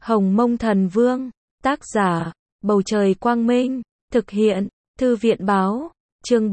Hồng Mông Thần Vương, tác giả, Bầu Trời Quang Minh, thực hiện, Thư viện Báo, chương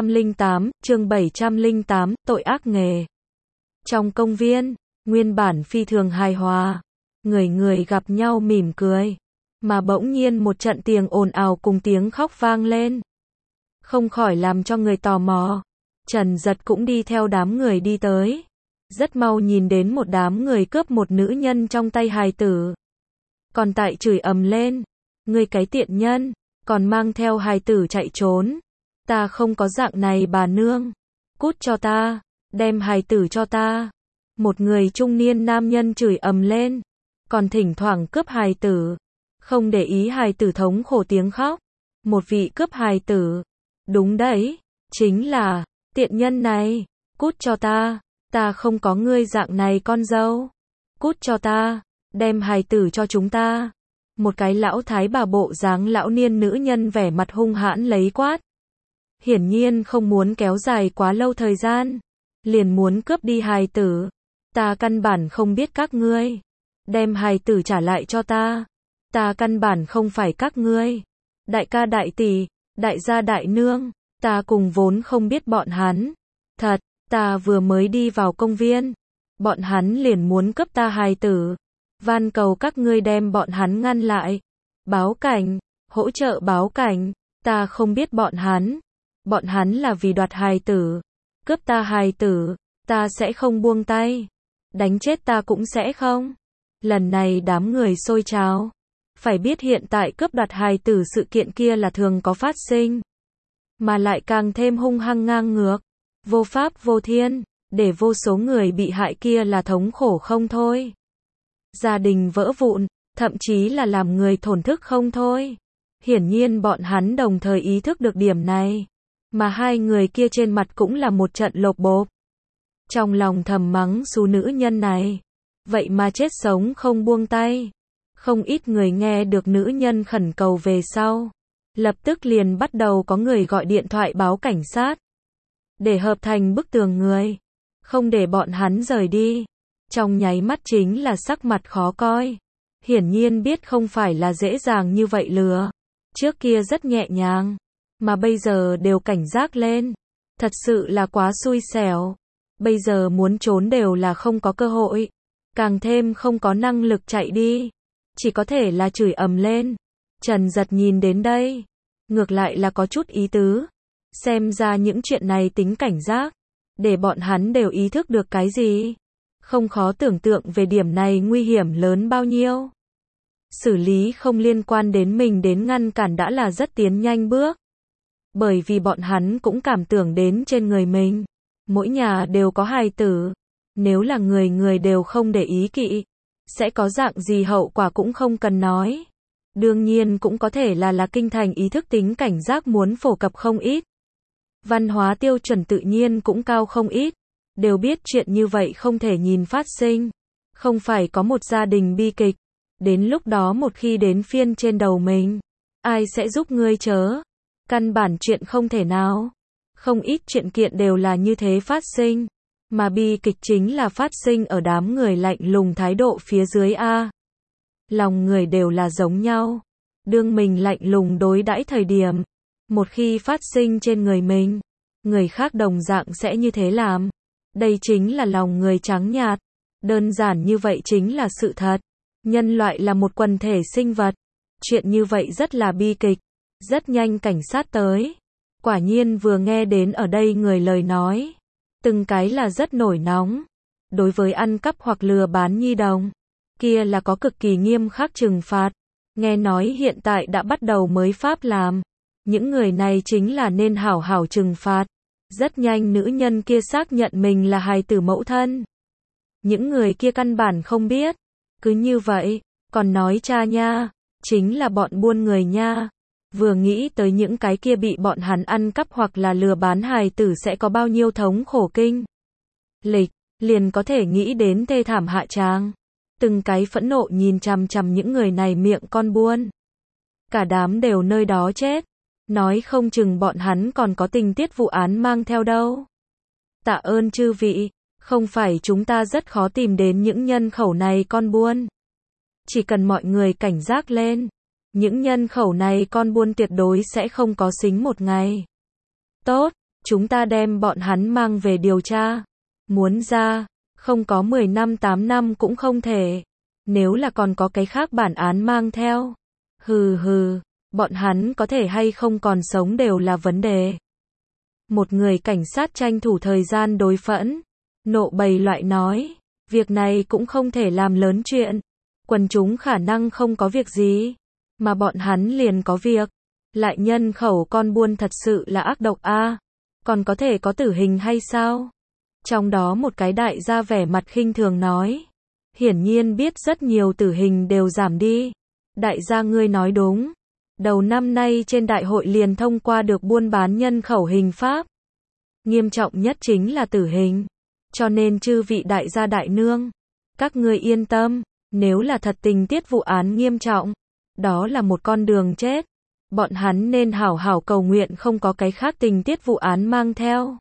708, tội ác nghề. Trong công viên, nguyên bản phi thường hài hòa, người người gặp nhau mỉm cười, mà bỗng nhiên một trận tiếng ồn ào cùng tiếng khóc vang lên. Không khỏi làm cho người tò mò. Trần Dật cũng đi theo đám người đi tới. Rất mau nhìn đến một đám người cướp một nữ nhân trong tay hài tử. Còn tại chửi ầm lên. Ngươi cái tiện nhân, còn mang theo hài tử chạy trốn. Ta không có dạng này bà nương. Cút cho ta, đem hài tử cho ta. Một người trung niên nam nhân chửi ầm lên. Còn thỉnh thoảng cướp hài tử. Không để ý hài tử thống khổ tiếng khóc. Một vị cướp hài tử. Đúng đấy, chính là, tiện nhân này. Cút cho ta. Ta không có ngươi dạng này con dâu. Cút cho ta, đem hài tử cho chúng ta. Một cái lão thái bà bộ dáng lão niên nữ nhân vẻ mặt hung hãn lấy quát. Hiển nhiên không muốn kéo dài quá lâu thời gian. Liền muốn cướp đi hài tử. Ta căn bản không biết các ngươi. Đem hài tử trả lại cho ta. Ta căn bản không phải các ngươi. Đại ca đại tỷ, đại gia đại nương. Ta cùng vốn không biết bọn hắn. Thật. Ta vừa mới đi vào công viên, bọn hắn liền muốn cướp ta hài tử. Van cầu các ngươi đem bọn hắn ngăn lại. Báo cảnh, hỗ trợ báo cảnh. Ta không biết bọn hắn. Bọn hắn là vì đoạt hài tử. Cướp ta hài tử, ta sẽ không buông tay. Đánh chết ta cũng sẽ không. Lần này đám người xôi trào. Phải biết hiện tại cướp đoạt hài tử sự kiện kia là thường có phát sinh. Mà lại càng thêm hung hăng ngang ngược. Vô pháp vô thiên, để vô số người bị hại kia là thống khổ không thôi. Gia đình vỡ vụn, thậm chí là làm người thổn thức không thôi. Hiển nhiên bọn hắn đồng thời ý thức được điểm này. Mà hai người kia trên mặt cũng là một trận lộp bộp. Trong lòng thầm mắng xú nữ nhân này. Vậy mà chết sống không buông tay. Không ít người nghe được nữ nhân khẩn cầu về sau. Lập tức liền bắt đầu có người gọi điện thoại báo cảnh sát. Để hợp thành bức tường người. Không để bọn hắn rời đi. Trong nháy mắt chính là sắc mặt khó coi. Hiển nhiên biết không phải là dễ dàng như vậy lừa. Trước kia rất nhẹ nhàng. Mà bây giờ đều cảnh giác lên. Thật sự là quá xui xẻo. Bây giờ muốn trốn đều là không có cơ hội. Càng thêm không có năng lực chạy đi. Chỉ có thể là chửi ầm lên. Trần Dật nhìn đến đây. Ngược lại là có chút ý tứ. Xem ra những chuyện này tính cảnh giác. Để bọn hắn đều ý thức được cái gì. Không khó tưởng tượng về điểm này nguy hiểm lớn bao nhiêu. Xử lý không liên quan đến mình đến ngăn cản đã là rất tiến nhanh bước. Bởi vì bọn hắn cũng cảm tưởng đến trên người mình. Mỗi nhà đều có hài tử. Nếu là người người đều không để ý kỹ. Sẽ có dạng gì hậu quả cũng không cần nói. Đương nhiên cũng có thể là kinh thành ý thức tính cảnh giác muốn phổ cập không ít. Văn hóa tiêu chuẩn tự nhiên cũng cao không ít. Đều biết chuyện như vậy không thể nhìn phát sinh. Không phải có một gia đình bi kịch. Đến lúc đó một khi đến phiên trên đầu mình. Ai sẽ giúp ngươi chớ? Căn bản chuyện không thể nào. Không ít chuyện kiện đều là như thế phát sinh. Mà bi kịch chính là phát sinh ở đám người lạnh lùng thái độ phía dưới A. Lòng người đều là giống nhau. Đương mình lạnh lùng đối đãi thời điểm. Một khi phát sinh trên người mình, người khác đồng dạng sẽ như thế làm. Đây chính là lòng người trắng nhạt. Đơn giản như vậy chính là sự thật. Nhân loại là một quần thể sinh vật. Chuyện như vậy rất là bi kịch. Rất nhanh cảnh sát tới. Quả nhiên vừa nghe đến ở đây người lời nói. Từng cái là rất nổi nóng. Đối với ăn cắp hoặc lừa bán nhi đồng. Kia là có cực kỳ nghiêm khắc trừng phạt. Nghe nói hiện tại đã bắt đầu mới pháp làm. Những người này chính là nên hảo hảo trừng phạt. Rất nhanh nữ nhân kia xác nhận mình là hài tử mẫu thân. Những người kia căn bản không biết. Cứ như vậy, còn nói cha nha, chính là bọn buôn người nha. Vừa nghĩ tới những cái kia bị bọn hắn ăn cắp hoặc là lừa bán hài tử sẽ có bao nhiêu thống khổ kinh. Lịch, liền có thể nghĩ đến thê thảm hạ tràng. Từng cái phẫn nộ nhìn chằm chằm những người này miệng con buôn. Cả đám đều nơi đó chết. Nói không chừng bọn hắn còn có tình tiết vụ án mang theo đâu. Tạ ơn chư vị, không phải chúng ta rất khó tìm đến những nhân khẩu này con buôn. Chỉ cần mọi người cảnh giác lên, những nhân khẩu này con buôn tuyệt đối sẽ không có sính một ngày. Tốt, chúng ta đem bọn hắn mang về điều tra. Muốn ra, không có 10 năm 8 năm cũng không thể. Nếu là còn có cái khác bản án mang theo. Hừ hừ, bọn hắn có thể hay không còn sống đều là vấn đề. Một người cảnh sát tranh thủ thời gian đối phẫn, nộ bầy loại nói, việc này cũng không thể làm lớn chuyện. Quần chúng khả năng không có việc gì, mà bọn hắn liền có việc. Lại nhân khẩu con buôn thật sự là ác độc a, còn có thể có tử hình hay sao? Trong đó một cái đại gia vẻ mặt khinh thường nói, hiển nhiên biết rất nhiều tử hình đều giảm đi. Đại gia ngươi nói đúng. Đầu năm nay trên đại hội liền thông qua được buôn bán nhân khẩu hình pháp. Nghiêm trọng nhất chính là tử hình. Cho nên chư vị đại gia đại nương, các ngươi yên tâm, nếu là thật tình tiết vụ án nghiêm trọng, đó là một con đường chết. Bọn hắn nên hảo hảo cầu nguyện không có cái khác tình tiết vụ án mang theo.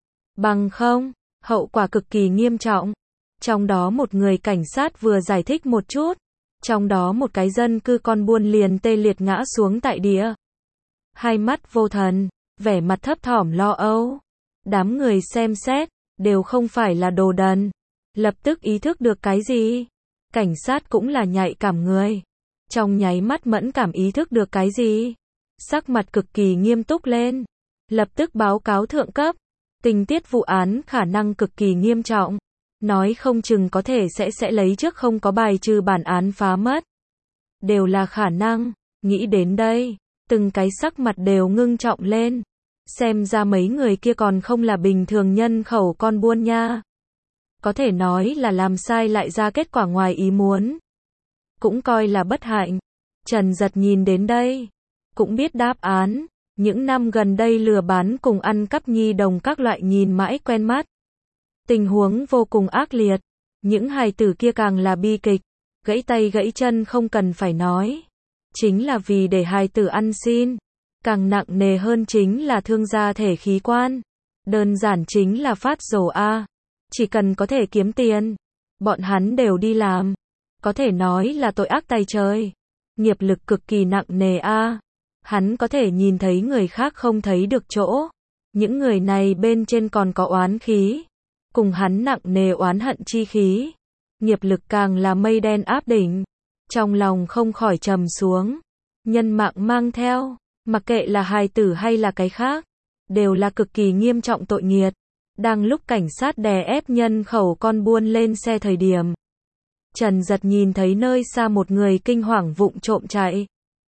Bằng không, hậu quả cực kỳ nghiêm trọng. Trong đó một người cảnh sát vừa giải thích một chút. Trong đó một cái dân cư con buôn liền tê liệt ngã xuống tại địa. Hai mắt vô thần, vẻ mặt thấp thỏm lo âu. Đám người xem xét, đều không phải là đồ đần. Lập tức ý thức được cái gì? Cảnh sát cũng là nhạy cảm người. Trong nháy mắt mẫn cảm ý thức được cái gì? Sắc mặt cực kỳ nghiêm túc lên. Lập tức báo cáo thượng cấp. Tình tiết vụ án khả năng cực kỳ nghiêm trọng. Nói không chừng có thể sẽ lấy trước không có bài trừ bản án phá mất. Đều là khả năng. Nghĩ đến đây, từng cái sắc mặt đều ngưng trọng lên. Xem ra mấy người kia còn không là bình thường nhân khẩu con buôn nha. Có thể nói là làm sai lại ra kết quả ngoài ý muốn. Cũng coi là bất hạnh. Trần Giật nhìn đến đây, cũng biết đáp án. Những năm gần đây lừa bán cùng ăn cắp nhi đồng các loại nhìn mãi quen mắt. Tình huống vô cùng ác liệt. Những hài tử kia càng là bi kịch. Gãy tay gãy chân không cần phải nói. Chính là vì để hài tử ăn xin. Càng nặng nề hơn chính là thương gia thể khí quan. Đơn giản chính là phát rồ a. Chỉ cần có thể kiếm tiền, bọn hắn đều đi làm. Có thể nói là tội ác tày trời. Nghiệp lực cực kỳ nặng nề a. Hắn có thể nhìn thấy người khác không thấy được chỗ. Những người này bên trên còn có oán khí. Cùng hắn nặng nề oán hận chi khí. Nghiệp lực càng là mây đen áp đỉnh. Trong lòng không khỏi trầm xuống. Nhân mạng mang theo, mặc kệ là hài tử hay là cái khác, đều là cực kỳ nghiêm trọng tội nghiệt. Đang lúc cảnh sát đè ép nhân khẩu con buôn lên xe thời điểm, Trần Giật nhìn thấy nơi xa một người kinh hoàng vụng trộm chạy.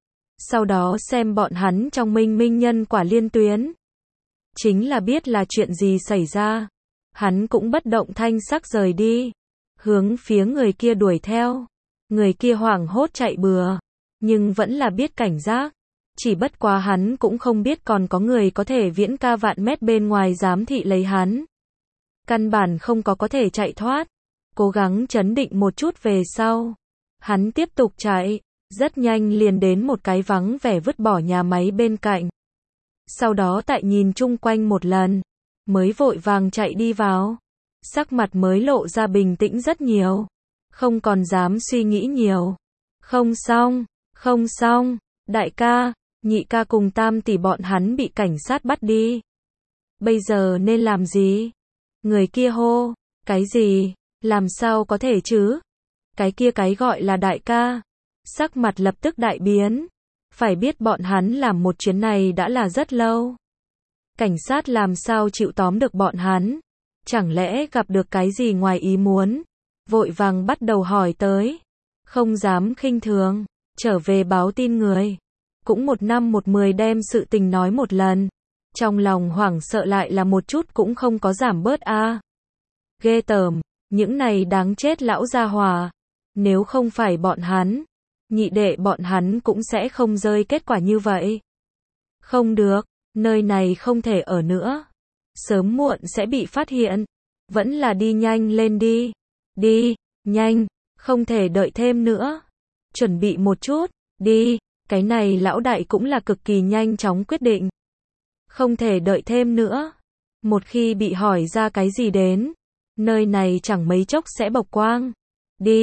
Sau đó xem bọn hắn trong minh minh nhân quả liên tuyến. Chính là biết là chuyện gì xảy ra. Hắn cũng bất động thanh sắc rời đi. Hướng phía người kia đuổi theo. Người kia hoảng hốt chạy bừa. Nhưng vẫn là biết cảnh giác. Chỉ bất quá hắn cũng không biết còn có người có thể viễn ca vạn mét bên ngoài giám thị lấy hắn. Căn bản không có thể chạy thoát. Cố gắng trấn định một chút về sau. Hắn tiếp tục chạy. Rất nhanh liền đến một cái vắng vẻ vứt bỏ nhà máy bên cạnh. Sau đó tại nhìn chung quanh một lần. Mới vội vàng chạy đi vào. Sắc mặt mới lộ ra bình tĩnh rất nhiều. Không còn dám suy nghĩ nhiều. Không xong. Đại ca, nhị ca cùng tam tỷ bọn hắn bị cảnh sát bắt đi. Bây giờ nên làm gì? Người kia hô. Cái gì? Làm sao có thể chứ? Cái kia cái gọi là đại ca. Sắc mặt lập tức đại biến. Phải biết bọn hắn làm một chuyến này đã là rất lâu. Cảnh sát làm sao chịu tóm được bọn hắn? Chẳng lẽ gặp được cái gì ngoài ý muốn? Vội vàng bắt đầu hỏi tới. Không dám khinh thường. Trở về báo tin người. Cũng 1 năm 1 10 đem sự tình nói một lần. Trong lòng hoảng sợ lại là một chút cũng không có giảm bớt a. Ghê tởm. Những này đáng chết lão gia hỏa. Nếu không phải bọn hắn, nhị đệ bọn hắn cũng sẽ không rơi kết quả như vậy. Không được, nơi này không thể ở nữa. Sớm muộn sẽ bị phát hiện. Vẫn là đi nhanh lên đi. Đi, nhanh, không thể đợi thêm nữa. Chuẩn bị một chút, đi. Cái này lão đại cũng là cực kỳ nhanh chóng quyết định. Không thể đợi thêm nữa. Một khi bị hỏi ra cái gì đến, nơi này chẳng mấy chốc sẽ bộc quang. Đi,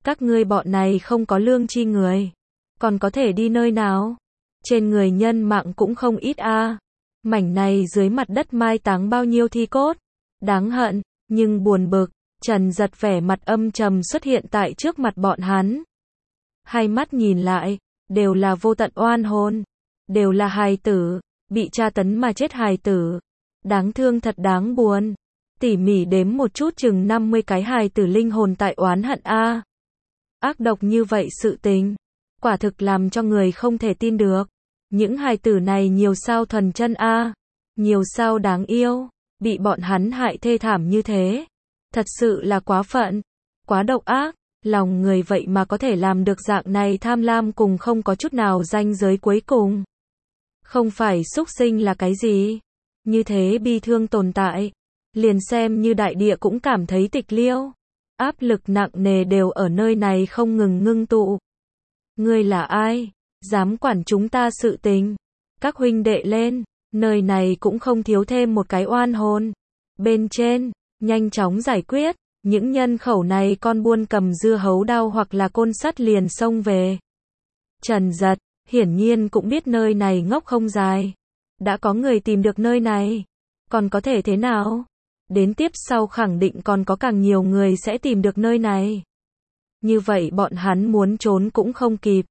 Các ngươi bọn này không có lương chi người, còn có thể đi nơi nào? Trên người nhân mạng cũng không ít a. Mảnh này dưới mặt đất mai táng bao nhiêu thi cốt. Đáng hận, nhưng buồn bực, Trần Giật vẻ mặt âm trầm xuất hiện tại trước mặt bọn hắn. Hai mắt nhìn lại, đều là vô tận oan hồn, đều là hài tử, bị tra tấn mà chết hài tử. Đáng thương thật đáng buồn. Tỉ mỉ đếm một chút chừng 50 cái hài tử linh hồn tại oán hận a. Ác độc như vậy sự tình, quả thực làm cho người không thể tin được. Những hài tử này nhiều sao thuần chân a, nhiều sao đáng yêu, bị bọn hắn hại thê thảm như thế. Thật sự là quá phận, quá độc ác, lòng người vậy mà có thể làm được dạng này tham lam cùng không có chút nào ranh giới cuối cùng. Không phải súc sinh là cái gì? Như thế bi thương tồn tại, liền xem như đại địa cũng cảm thấy tịch liêu. Áp lực nặng nề đều ở nơi này không ngừng ngưng tụ. Ngươi là ai? Dám quản chúng ta sự tình? Các huynh đệ lên, nơi này cũng không thiếu thêm một cái oan hồn. Bên trên, nhanh chóng giải quyết, những nhân khẩu này con buôn cầm dưa hấu đao hoặc là côn sắt liền xông về. Trần Giật, hiển nhiên cũng biết nơi này ngốc không dài. Đã có người tìm được nơi này, còn có thể thế nào? Đến tiếp sau khẳng định còn có càng nhiều người sẽ tìm được nơi này. Như vậy bọn hắn muốn trốn cũng không kịp.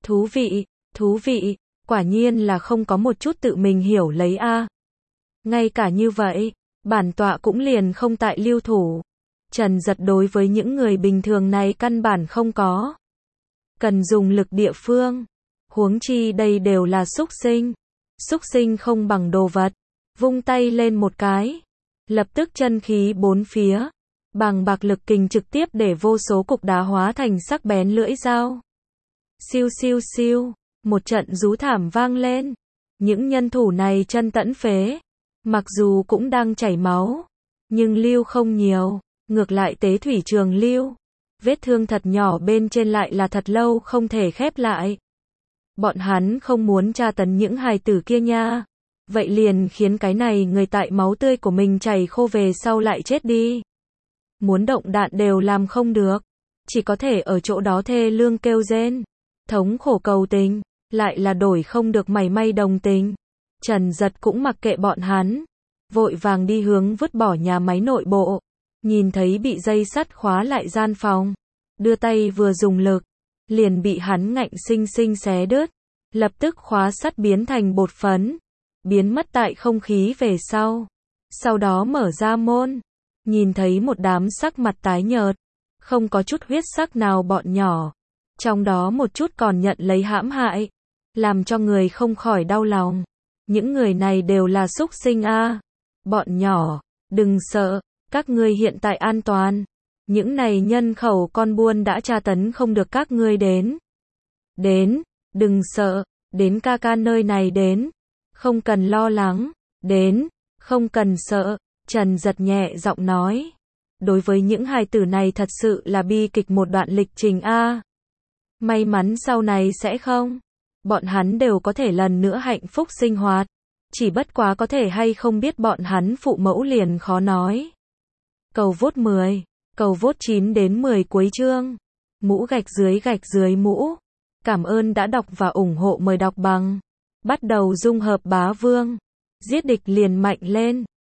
Thú vị, quả nhiên là không có một chút tự mình hiểu lấy a. Ngay cả như vậy, bản tọa cũng liền không tại lưu thủ. Trần Giật đối với những người bình thường này căn bản không có cần dùng lực địa phương. Huống chi đây đều là súc sinh. Súc sinh không bằng đồ vật. Vung tay lên một cái, lập tức chân khí bốn phía, bằng bạc lực kình trực tiếp để vô số cục đá hóa thành sắc bén lưỡi dao. Siêu siêu siêu, một trận rú thảm vang lên. Những nhân thủ này chân tẫn phế, mặc dù cũng đang chảy máu, nhưng lưu không nhiều, ngược lại tế thủy trường lưu. Vết thương thật nhỏ bên trên lại là thật lâu không thể khép lại. Bọn hắn không muốn tra tấn những hài tử kia nha. Vậy liền khiến cái này người tại máu tươi của mình chảy khô về sau lại chết đi. Muốn động đạn đều làm không được. Chỉ có thể ở chỗ đó thê lương kêu rên. Thống khổ cầu tình, lại là đổi không được mảy may đồng tình. Trần Giật cũng mặc kệ bọn hắn. Vội vàng đi hướng vứt bỏ nhà máy nội bộ. Nhìn thấy bị dây sắt khóa lại gian phòng. Đưa tay vừa dùng lực, liền bị hắn ngạnh sinh sinh xé đứt. Lập tức khóa sắt biến thành bột phấn. Biến mất tại không khí về sau. Sau đó mở ra môn. Nhìn thấy một đám sắc mặt tái nhợt. Không có chút huyết sắc nào bọn nhỏ. Trong đó một chút còn nhận lấy hãm hại. Làm cho người không khỏi đau lòng. Những người này đều là súc sinh a. Bọn nhỏ, đừng sợ. Các ngươi hiện tại an toàn. Những này nhân khẩu con buôn đã tra tấn không được các ngươi đến. Đừng sợ. Đến ca ca nơi này đến. Không cần lo lắng, đến, không cần sợ, Trần Giật nhẹ giọng nói. Đối với những hài tử này thật sự là bi kịch một đoạn lịch trình a. May mắn sau này sẽ không. Bọn hắn đều có thể lần nữa hạnh phúc sinh hoạt. Chỉ bất quá có thể hay không biết bọn hắn phụ mẫu liền khó nói. Cầu vote 10, cầu vote 9 đến 10 cuối chương. Mũ gạch dưới mũ. Cảm ơn đã đọc và ủng hộ, mời đọc bằng. Bắt đầu dung hợp bá vương. Giết địch liền mạnh lên.